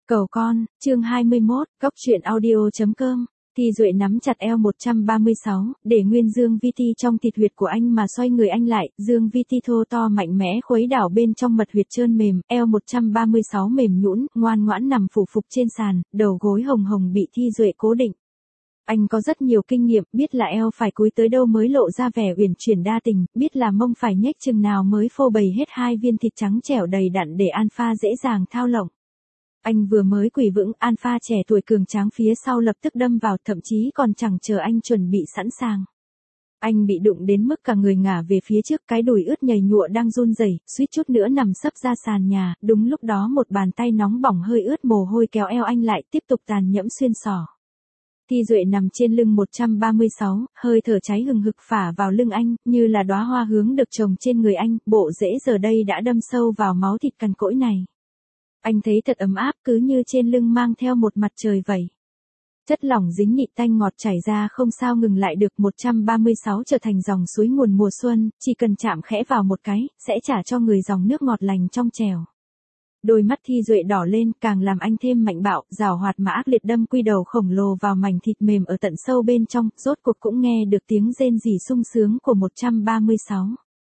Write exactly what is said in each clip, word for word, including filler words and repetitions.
Cầu con, chương hai mươi mốt, góc truyện audio.com. Thi Duệ nắm chặt eo một trăm ba mươi sáu, để nguyên dương vi ti trong thịt huyệt của anh mà xoay người anh lại, dương vi ti thô to mạnh mẽ khuấy đảo bên trong mật huyệt trơn mềm, eo một trăm ba mươi sáu mềm nhũn, ngoan ngoãn nằm phủ phục trên sàn, đầu gối hồng hồng bị Thi Duệ cố định. Anh có rất nhiều kinh nghiệm, biết là eo phải cúi tới đâu mới lộ ra vẻ uyển chuyển đa tình, biết là mông phải nhếch chừng nào mới phô bày hết hai viên thịt trắng trẻo đầy đặn để alpha dễ dàng thao lộng. Anh vừa mới quỳ vững, alpha trẻ tuổi cường tráng phía sau lập tức đâm vào, thậm chí còn chẳng chờ anh chuẩn bị sẵn sàng. Anh bị đụng đến mức cả người ngả về phía trước, cái đùi ướt nhầy nhụa đang run rẩy, suýt chút nữa nằm sấp ra sàn nhà, đúng lúc đó một bàn tay nóng bỏng hơi ướt mồ hôi kéo eo anh lại, tiếp tục tàn nhẫm xuyên xỏ. Thi Duệ nằm trên lưng một trăm ba mươi sáu, hơi thở cháy hừng hực phả vào lưng anh, như là đóa hoa hướng được trồng trên người anh, bộ rễ giờ đây đã đâm sâu vào máu thịt cằn cỗi này. Anh thấy thật ấm áp, cứ như trên lưng mang theo một mặt trời vậy. Chất lỏng dính nhị tanh ngọt chảy ra không sao ngừng lại được, một trăm ba mươi sáu trở thành dòng suối nguồn mùa xuân, chỉ cần chạm khẽ vào một cái, sẽ trả cho người dòng nước ngọt lành trong trèo. Đôi mắt Thi Duệ đỏ lên, càng làm anh thêm mạnh bạo, giảo hoạt mà ác liệt đâm quy đầu khổng lồ vào mảnh thịt mềm ở tận sâu bên trong, rốt cuộc cũng nghe được tiếng rên rỉ sung sướng của một trăm ba mươi sáu.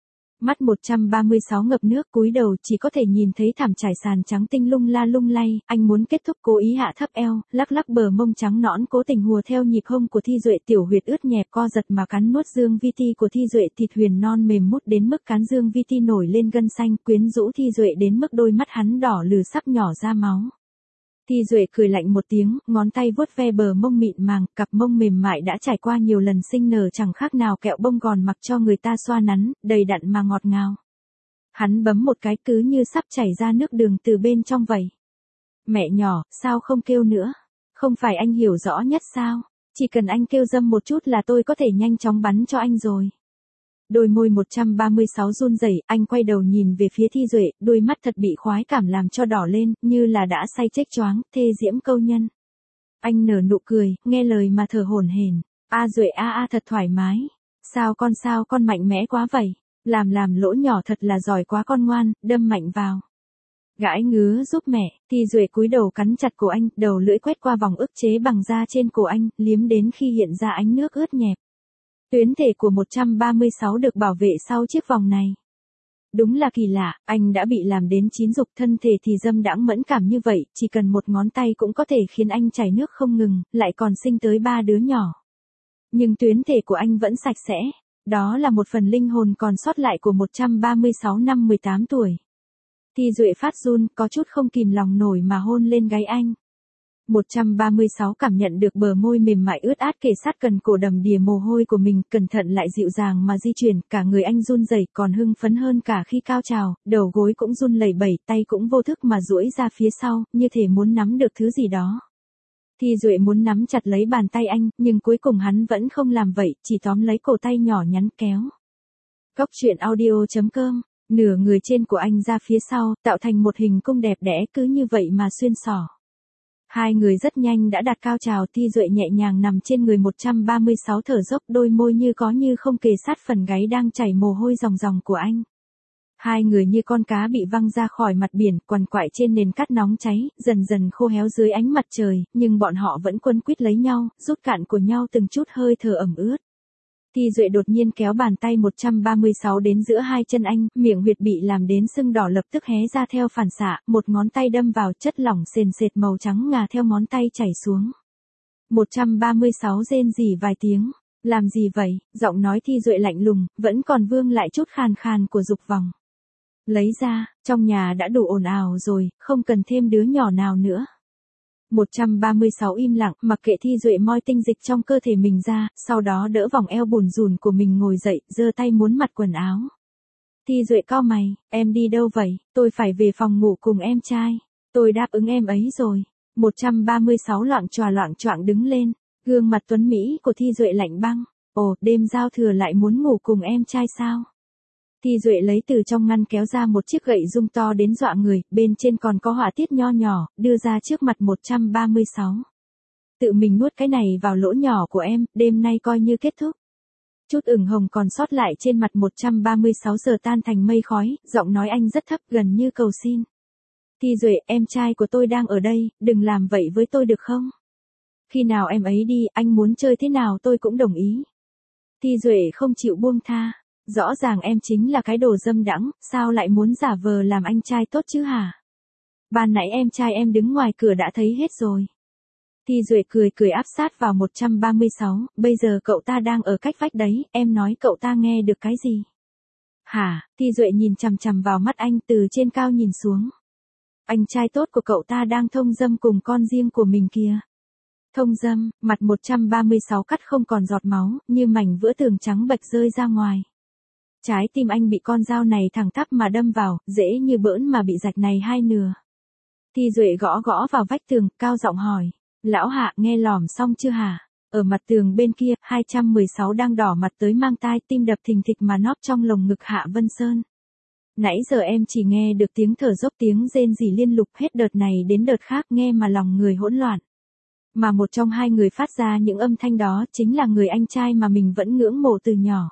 Mắt một trăm ba mươi sáu ngập nước, cúi đầu chỉ có thể nhìn thấy thảm trải sàn trắng tinh lung la lung lay, anh muốn kết thúc cố ý hạ thấp eo, lắc lắc bờ mông trắng nõn cố tình hùa theo nhịp hông của Thi Duệ, tiểu huyệt ướt nhẹp co giật mà cắn nuốt dương vi ti của Thi Duệ, thịt huyền non mềm mút đến mức cắn dương vi ti nổi lên gân xanh, quyến rũ Thi Duệ đến mức đôi mắt hắn đỏ lừ sắp nhỏ ra máu. Thi Duệ cười lạnh một tiếng, ngón tay vuốt ve bờ mông mịn màng, cặp mông mềm mại đã trải qua nhiều lần sinh nở chẳng khác nào kẹo bông gòn mặc cho người ta xoa nắn, đầy đặn mà ngọt ngào. Hắn bấm một cái cứ như sắp chảy ra nước đường từ bên trong vậy. Mẹ nhỏ, sao không kêu nữa? Không phải anh hiểu rõ nhất sao? Chỉ cần anh kêu dâm một chút là tôi có thể nhanh chóng bắn cho anh rồi. Đôi môi một trăm ba mươi sáu run rẩy, anh quay đầu nhìn về phía Thi Duệ, đôi mắt thật bị khoái cảm làm cho đỏ lên, như là đã say chếch choáng, thê diễm câu nhân. Anh nở nụ cười, nghe lời mà thở hổn hển. A Duệ a a thật thoải mái. Sao con sao con mạnh mẽ quá vậy? Làm làm lỗ nhỏ thật là giỏi quá con ngoan, đâm mạnh vào. Gãi ngứa giúp mẹ. Thi Duệ cúi đầu cắn chặt cổ anh, đầu lưỡi quét qua vòng ức chế bằng da trên cổ anh, liếm đến khi hiện ra ánh nước ướt nhẹp. Tuyến thể của một trăm ba mươi sáu được bảo vệ sau chiếc vòng này. Đúng là kỳ lạ, anh đã bị làm đến chín dục, thân thể thì dâm đãng mẫn cảm như vậy, chỉ cần một ngón tay cũng có thể khiến anh chảy nước không ngừng, lại còn sinh tới ba đứa nhỏ. Nhưng tuyến thể của anh vẫn sạch sẽ, đó là một phần linh hồn còn sót lại của một trăm ba mươi sáu năm mười tám tuổi. Thi Duệ phát run, có chút không kìm lòng nổi mà hôn lên gáy anh. một trăm ba mươi sáu cảm nhận được bờ môi mềm mại ướt át kề sát gần cổ đầm đìa mồ hôi của mình, cẩn thận lại dịu dàng mà di chuyển, cả người anh run rẩy, còn hưng phấn hơn cả khi cao trào, đầu gối cũng run lẩy bẩy, tay cũng vô thức mà duỗi ra phía sau, như thể muốn nắm được thứ gì đó. Thi Duệ muốn nắm chặt lấy bàn tay anh, nhưng cuối cùng hắn vẫn không làm vậy, chỉ tóm lấy cổ tay nhỏ nhắn kéo. Góc truyện audio.com, nửa người trên của anh ra phía sau, tạo thành một hình cung đẹp đẽ, cứ như vậy mà xuyên xỏ. Hai người rất nhanh đã đạt cao trào, Thi Duệ nhẹ nhàng nằm trên người một trăm ba mươi sáu thở dốc, đôi môi như có như không kề sát phần gáy đang chảy mồ hôi ròng ròng của anh. Hai người như con cá bị văng ra khỏi mặt biển, quằn quại trên nền cát nóng cháy, dần dần khô héo dưới ánh mặt trời, nhưng bọn họ vẫn quấn quýt lấy nhau, rút cạn của nhau từng chút hơi thở ẩm ướt. Thi Duệ đột nhiên kéo bàn tay một trăm ba mươi sáu đến giữa hai chân anh, miệng huyệt bị làm đến sưng đỏ lập tức hé ra theo phản xạ, một ngón tay đâm vào, chất lỏng sền sệt màu trắng ngà theo ngón tay chảy xuống. một trăm ba mươi sáu rên rỉ vài tiếng. Làm gì vậy? Giọng nói Thi Duệ lạnh lùng, vẫn còn vương lại chút khàn khàn của dục vọng. Lấy ra, trong nhà đã đủ ồn ào rồi, không cần thêm đứa nhỏ nào nữa. một trăm ba mươi sáu im lặng, mặc kệ Thi Duệ moi tinh dịch trong cơ thể mình ra, sau đó đỡ vòng eo bùn rùn của mình ngồi dậy, giơ tay muốn mặc quần áo. Thi Duệ cau mày, em đi đâu vậy? Tôi phải về phòng ngủ cùng em trai. Tôi đáp ứng em ấy rồi. một trăm ba mươi sáu loạng choạng loạng choạng đứng lên, gương mặt tuấn Mỹ của Thi Duệ lạnh băng. Ồ, đêm giao thừa lại muốn ngủ cùng em trai sao? Thi Duệ lấy từ trong ngăn kéo ra một chiếc gậy rung to đến dọa người, bên trên còn có họa tiết nho nhỏ, đưa ra trước mặt một trăm ba mươi sáu. Tự mình nuốt cái này vào lỗ nhỏ của em, đêm nay coi như kết thúc. Chút ửng hồng còn sót lại trên mặt một trăm ba mươi sáu giờ tan thành mây khói, giọng nói anh rất thấp gần như cầu xin. Thi Duệ, em trai của tôi đang ở đây, đừng làm vậy với tôi được không? Khi nào em ấy đi, anh muốn chơi thế nào tôi cũng đồng ý. Thi Duệ không chịu buông tha. Rõ ràng em chính là cái đồ dâm đãng, sao lại muốn giả vờ làm anh trai tốt chứ hả? Ban nãy em trai em đứng ngoài cửa đã thấy hết rồi. Thi Duệ cười cười áp sát vào một trăm ba mươi sáu, bây giờ cậu ta đang ở cách vách đấy, em nói cậu ta nghe được cái gì? Hả? Thi Duệ nhìn chằm chằm vào mắt anh từ trên cao nhìn xuống. Anh trai tốt của cậu ta đang thông dâm cùng con riêng của mình kìa. Thông dâm, mặt một trăm ba mươi sáu cắt không còn giọt máu, như mảnh vữa tường trắng bệch rơi ra ngoài. Trái tim anh bị con dao này thẳng tắp mà đâm vào, dễ như bỡn mà bị rạch này hai nửa. Thi Duệ gõ gõ vào vách tường, cao giọng hỏi. Lão Hạ, nghe lỏm xong chưa hả? Ở mặt tường bên kia, hai trăm mười sáu đang đỏ mặt tới mang tai, tim đập thình thịch mà nóp trong lồng ngực Hạ Vân Sơn. Nãy giờ em chỉ nghe được tiếng thở dốc, tiếng rên rỉ liên lục, hết đợt này đến đợt khác, nghe mà lòng người hỗn loạn. Mà một trong hai người phát ra những âm thanh đó chính là người anh trai mà mình vẫn ngưỡng mộ từ nhỏ.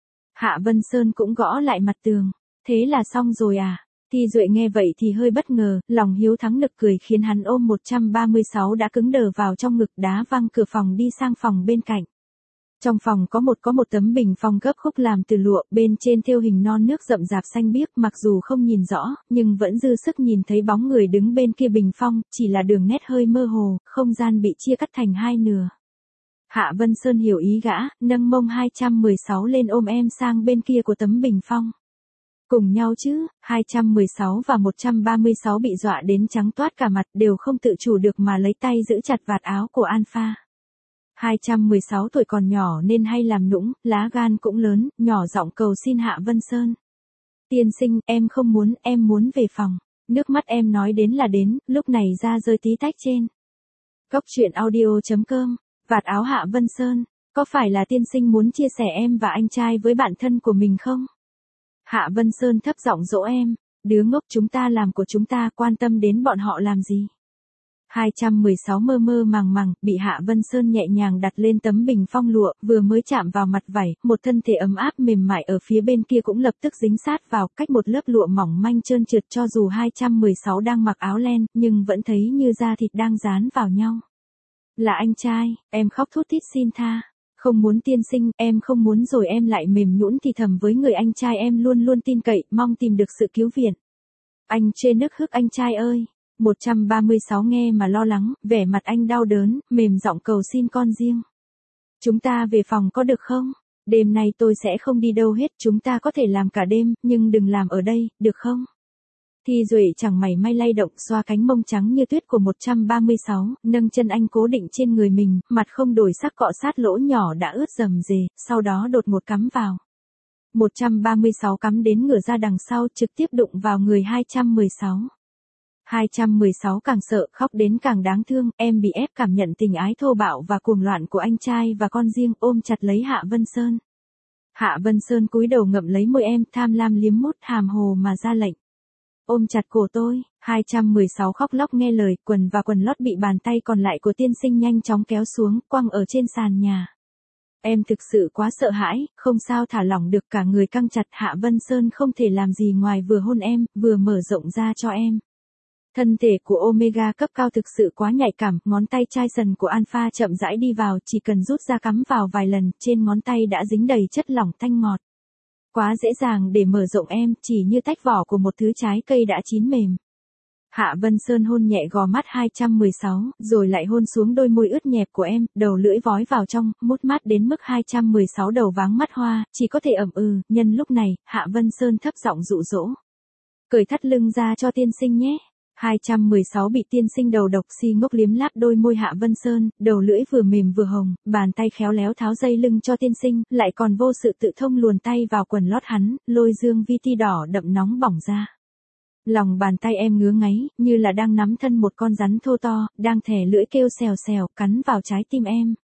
Hạ Vân Sơn cũng gõ lại mặt tường. Thế là xong rồi à? Thi Duệ nghe vậy thì hơi bất ngờ, lòng hiếu thắng nực cười khiến hắn ôm một trăm ba mươi sáu đã cứng đờ vào trong ngực, đá văng cửa phòng đi sang phòng bên cạnh. Trong phòng có một có một tấm bình phong gấp khúc làm từ lụa, bên trên thêu hình non nước rậm rạp xanh biếc, mặc dù không nhìn rõ, nhưng vẫn dư sức nhìn thấy bóng người đứng bên kia bình phong, chỉ là đường nét hơi mơ hồ, không gian bị chia cắt thành hai nửa. Hạ Vân Sơn hiểu ý gã, nâng mông hai trăm mười sáu lên ôm em sang bên kia của tấm bình phong. Cùng nhau chứ, hai trăm mười sáu và một trăm ba mươi sáu bị dọa đến trắng toát cả mặt, đều không tự chủ được mà lấy tay giữ chặt vạt áo của Alpha. hai trăm mười sáu tuổi còn nhỏ nên hay làm nũng, lá gan cũng lớn, nhỏ giọng cầu xin Hạ Vân Sơn. Tiên sinh, em không muốn, em muốn về phòng. Nước mắt em nói đến là đến, lúc này ra rơi tí tách trên. Cốc truyện audio chấm com, vạt áo Hạ Vân Sơn, có phải là tiên sinh muốn chia sẻ em và anh trai với bạn thân của mình không? Hạ Vân Sơn thấp giọng dỗ em, đứa ngốc, chúng ta làm của chúng ta, quan tâm đến bọn họ làm gì? hai trăm mười sáu mơ mơ màng màng, bị Hạ Vân Sơn nhẹ nhàng đặt lên tấm bình phong lụa, vừa mới chạm vào mặt vảy, một thân thể ấm áp mềm mại ở phía bên kia cũng lập tức dính sát vào, cách một lớp lụa mỏng manh trơn trượt, cho dù hai trăm mười sáu đang mặc áo len, nhưng vẫn thấy như da thịt đang dán vào nhau. Là anh trai, em khóc thút thít xin tha. Không muốn tiên sinh, em không muốn, rồi em lại mềm nhũn thì thầm với người anh trai em luôn luôn tin cậy, mong tìm được sự cứu viện. Anh chê nức hức anh trai ơi. một trăm ba mươi sáu nghe mà lo lắng, vẻ mặt anh đau đớn, mềm giọng cầu xin con riêng. Chúng ta về phòng có được không? Đêm nay tôi sẽ không đi đâu hết, chúng ta có thể làm cả đêm, nhưng đừng làm ở đây, được không? Thi Duệ chẳng mảy may lay động, xoa cánh mông trắng như tuyết của một trăm ba mươi sáu, nâng chân anh cố định trên người mình, mặt không đổi sắc cọ sát lỗ nhỏ đã ướt rầm rề, sau đó đột ngột cắm vào. một trăm ba mươi sáu cắm đến ngửa ra đằng sau, trực tiếp đụng vào người hai trăm mười sáu. hai trăm mười sáu càng sợ, khóc đến càng đáng thương, em bị ép cảm nhận tình ái thô bạo và cuồng loạn của anh trai và con riêng, ôm chặt lấy Hạ Vân Sơn. Hạ Vân Sơn cúi đầu ngậm lấy môi em, tham lam liếm mút, hàm hồ mà ra lệnh. Ôm chặt cổ tôi, hai trăm mười sáu khóc lóc nghe lời, quần và quần lót bị bàn tay còn lại của tiên sinh nhanh chóng kéo xuống, quăng ở trên sàn nhà. Em thực sự quá sợ hãi, không sao thả lỏng được, cả người căng chặt. Hạ Vân Sơn không thể làm gì ngoài vừa hôn em, vừa mở rộng ra cho em. Thân thể của Omega cấp cao thực sự quá nhạy cảm, ngón tay chai sần của Alpha chậm rãi đi vào, chỉ cần rút ra cắm vào vài lần, trên ngón tay đã dính đầy chất lỏng thanh ngọt. Quá dễ dàng để mở rộng em, chỉ như tách vỏ của một thứ trái cây đã chín mềm. Hạ Vân Sơn hôn nhẹ gò mắt hai trăm mười sáu, rồi lại hôn xuống đôi môi ướt nhẹp của em, đầu lưỡi vói vào trong, mút mát đến mức hai trăm mười sáu đầu váng mắt hoa, chỉ có thể ậm ừ. Nhân lúc này, Hạ Vân Sơn thấp giọng dụ dỗ. Cởi thắt lưng ra cho tiên sinh nhé. hai trăm mười sáu bị tiên sinh đầu độc si ngốc liếm láp đôi môi Hạ Vân Sơn, đầu lưỡi vừa mềm vừa hồng, bàn tay khéo léo tháo dây lưng cho tiên sinh, lại còn vô sự tự thông luồn tay vào quần lót hắn, lôi dương vi ti đỏ đậm nóng bỏng ra. Lòng bàn tay em ngứa ngáy, như là đang nắm thân một con rắn thô to, đang thè lưỡi kêu xèo xèo, cắn vào trái tim em.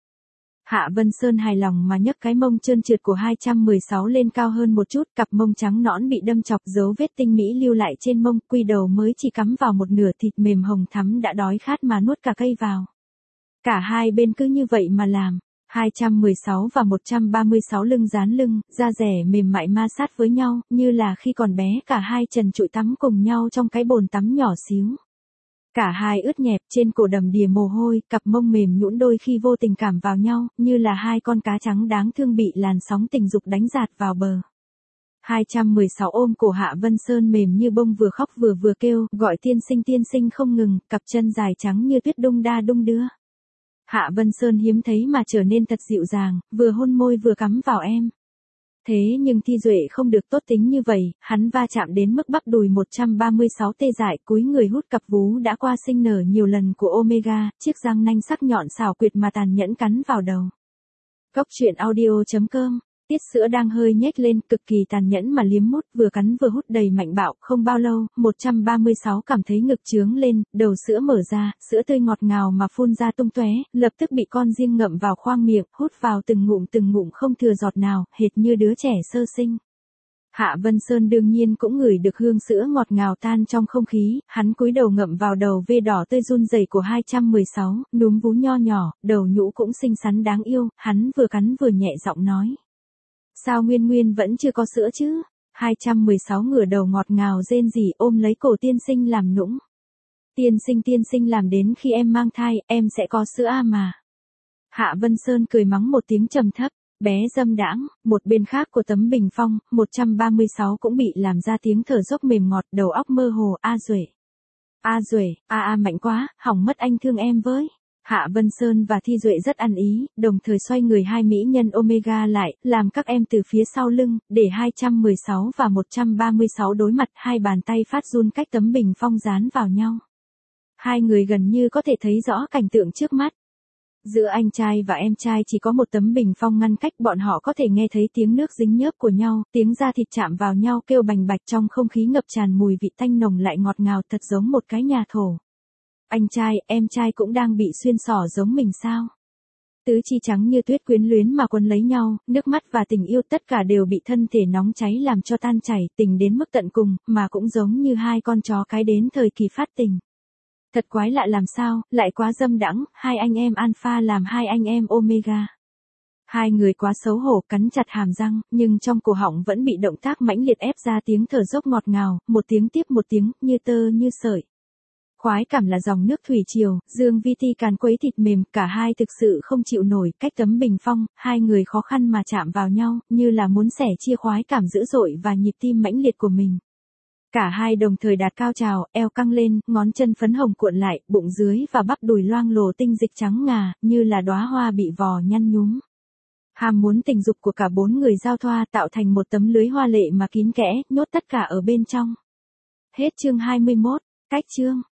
Hạ Vân Sơn hài lòng mà nhấc cái mông trơn trượt của hai trăm mười sáu lên cao hơn một chút, cặp mông trắng nõn bị đâm chọc, dấu vết tinh mỹ lưu lại trên mông, quy đầu mới chỉ cắm vào một nửa, thịt mềm hồng thắm đã đói khát mà nuốt cả cây vào. Cả hai bên cứ như vậy mà làm. hai trăm mười sáu và một trăm ba mươi sáu lưng dán lưng, da rẻ mềm mại ma sát với nhau, như là khi còn bé cả hai trần trụi tắm cùng nhau trong cái bồn tắm nhỏ xíu. Cả hai ướt nhẹp, trên cổ đầm đìa mồ hôi, cặp mông mềm nhũn đôi khi vô tình cảm vào nhau, như là hai con cá trắng đáng thương bị làn sóng tình dục đánh dạt vào bờ. hai trăm mười sáu ôm cổ Hạ Vân Sơn mềm như bông vừa khóc vừa vừa kêu, gọi tiên sinh tiên sinh không ngừng, cặp chân dài trắng như tuyết đung đa đung đưa. Hạ Vân Sơn hiếm thấy mà trở nên thật dịu dàng, vừa hôn môi vừa cắm vào em. Thế nhưng Thi Duệ không được tốt tính như vậy, hắn va chạm đến mức bắp đùi một trăm ba mươi sáu tê dại, cúi người hút cặp vú đã qua sinh nở nhiều lần của Omega, chiếc răng nanh sắc nhọn xảo quyệt mà tàn nhẫn cắn vào đầu. Cốc truyện audio chấm com. Tiết sữa đang hơi nhếch lên, cực kỳ tàn nhẫn mà liếm mút, vừa cắn vừa hút đầy mạnh bạo, không bao lâu, một trăm ba mươi sáu cảm thấy ngực trướng lên, đầu sữa mở ra, sữa tươi ngọt ngào mà phun ra tung tóe, lập tức bị con riêng ngậm vào khoang miệng, hút vào từng ngụm từng ngụm không thừa giọt nào, hệt như đứa trẻ sơ sinh. Hạ Vân Sơn đương nhiên cũng ngửi được hương sữa ngọt ngào tan trong không khí, hắn cúi đầu ngậm vào đầu vê đỏ tươi run rẩy của hai trăm mười sáu, núm vú nho nhỏ, đầu nhũ cũng xinh xắn đáng yêu, hắn vừa cắn vừa nhẹ giọng nói. Sao Nguyên Nguyên vẫn chưa có sữa chứ? hai trăm mười sáu ngửa đầu ngọt ngào rên rỉ ôm lấy cổ tiên sinh làm nũng. Tiên sinh tiên sinh làm đến khi em mang thai, em sẽ có sữa à mà. Hạ Vân Sơn cười mắng một tiếng trầm thấp, bé dâm đãng, một bên khác của tấm bình phong, một trăm ba mươi sáu cũng bị làm ra tiếng thở dốc mềm ngọt, đầu óc mơ hồ, a Duệ. A Duệ, a a mạnh quá, hỏng mất anh thương em với. Hạ Vân Sơn và Thi Duệ rất ăn ý, đồng thời xoay người hai mỹ nhân Omega lại, làm các em từ phía sau lưng, để hai trăm mười sáu và một trăm ba mươi sáu đối mặt, hai bàn tay phát run cách tấm bình phong dán vào nhau. Hai người gần như có thể thấy rõ cảnh tượng trước mắt. Giữa anh trai và em trai chỉ có một tấm bình phong ngăn cách, bọn họ có thể nghe thấy tiếng nước dính nhớp của nhau, tiếng da thịt chạm vào nhau kêu bành bạch, trong không khí ngập tràn mùi vị tanh nồng lại ngọt ngào, thật giống một cái nhà thổ. Anh trai, em trai cũng đang bị xuyên xỏ giống mình sao? Tứ chi trắng như tuyết quyến luyến mà quấn lấy nhau, nước mắt và tình yêu tất cả đều bị thân thể nóng cháy làm cho tan chảy, tình đến mức tận cùng, mà cũng giống như hai con chó cái đến thời kỳ phát tình. Thật quái lạ làm sao, lại quá dâm đãng, hai anh em Alpha làm hai anh em Omega. Hai người quá xấu hổ cắn chặt hàm răng, nhưng trong cổ họng vẫn bị động tác mãnh liệt ép ra tiếng thở dốc ngọt ngào, một tiếng tiếp một tiếng, như tơ như sợi. Khoái cảm là dòng nước thủy triều, Dương Vi Ti càn quấy thịt mềm, cả hai thực sự không chịu nổi, cách tấm bình phong, hai người khó khăn mà chạm vào nhau, như là muốn sẻ chia khoái cảm dữ dội và nhịp tim mãnh liệt của mình. Cả hai đồng thời đạt cao trào, eo căng lên, ngón chân phấn hồng cuộn lại, bụng dưới và bắp đùi loang lổ tinh dịch trắng ngà, như là đóa hoa bị vò nhăn nhúm. Ham muốn tình dục của cả bốn người giao thoa tạo thành một tấm lưới hoa lệ mà kín kẽ, nhốt tất cả ở bên trong. Hết chương hai mươi mốt, cách chương.